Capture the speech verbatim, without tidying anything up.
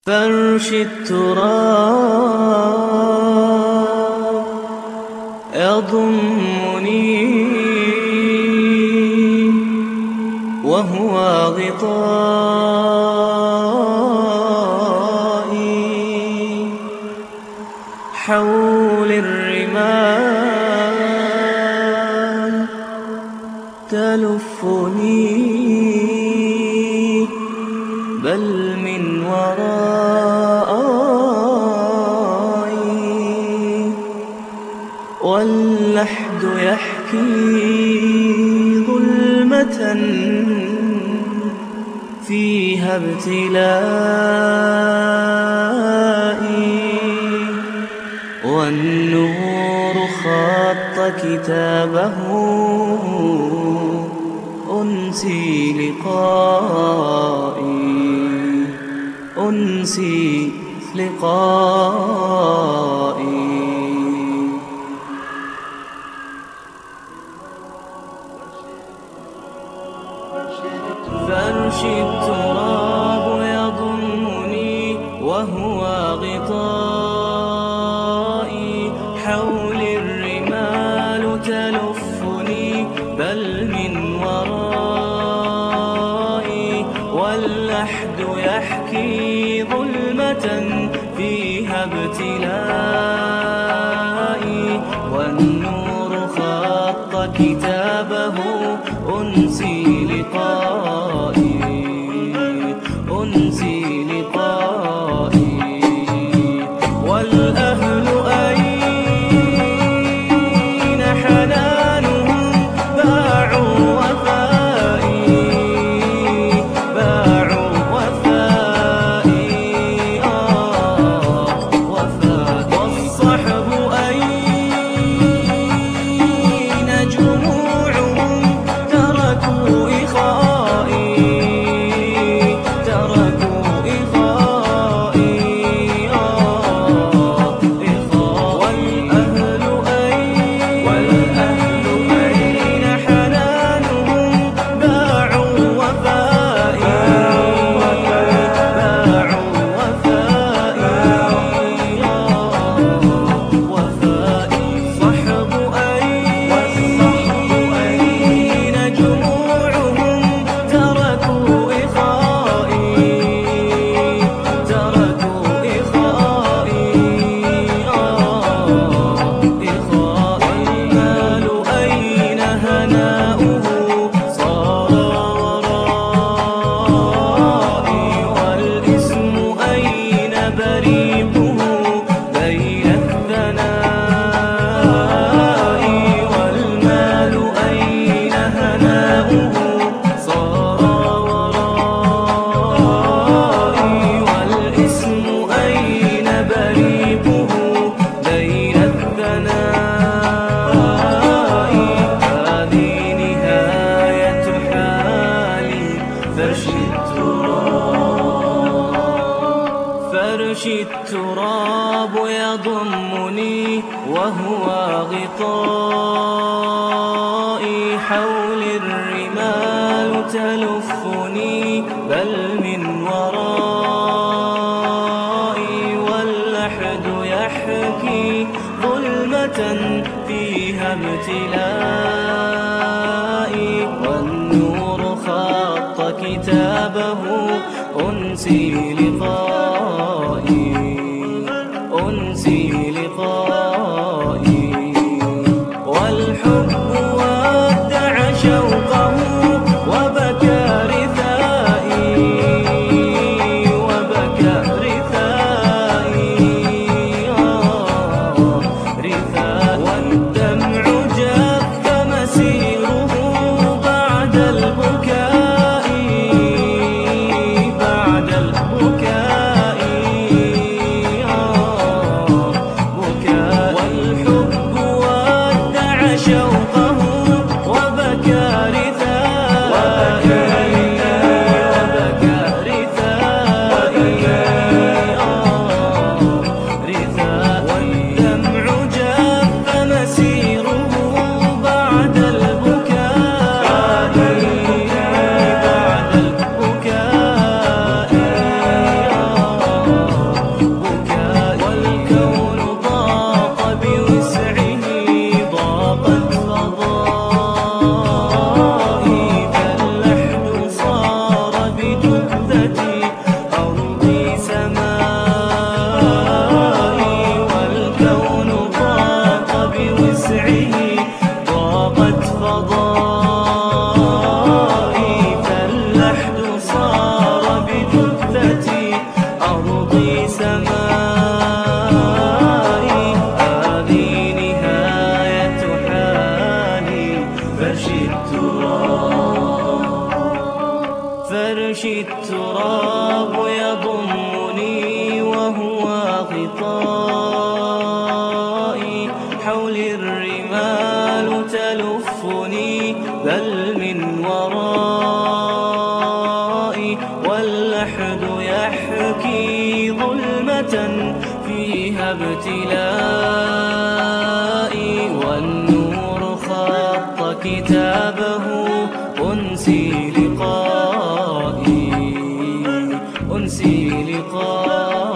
فرش التراب يضمني وهو غطائي، حول الرمال تلفني بل من ورائي، واللحد يحكي ظلمة فيها ابتلائي، والنور خط كتابه أنسي لقائي، أنسي لقائي. فرش التراب يضمني وهو غطائي، حول الرمال تلفني بل من ورائي، واللحد يحكي ظلمة فيها ابتلائي، والنور خط كتابه أنسي لقائي، أنسي لقائي. والأهل أين حنانهم باعوا وفائي، باعوا وفائي آه وفائي. والصحب أين جموعهم تركوا إخائي، تركوا إخائي آه إخاء. والأهل أين، والأهل أين حنانهم باعوا وفائي، باعوا وفائي آه وفائي. صحب أين، والصحب أين جموعهم تركوا إخائي، تركوا إخائي آه إخاء. والمال أين هناؤه صار ورائي، والاسم أين بريقه بين الثناء، والمال أين هناؤه صار ورائي، والاسم أين بريقه بين الثناء. هذه نهاية حالي، فرش التراب، فرش التراب يضمني وهو غطائي، حول الرمال تلفني بل من ورائي، واللحد يحكي ظلمة فيها ابتلائي، والنور خط كتابه أنسي لقائي، أنسي لقائي. والحب ودع شوقه وبكى رثائي، وبكى رثائي آه رثائي. والدمع جف مسيره بعد البكاء، بعد البكاء سمائي. هذه نهاية حالي، فرشي التراب، فرشي التراب يضمني وهو غطائي. حولي الرمال تلفني بل من ورائي، واللحد يحكي ظلمة فيها ابتلائي. والنور خط كتابه أنسي لقائي، أنسي لقائي.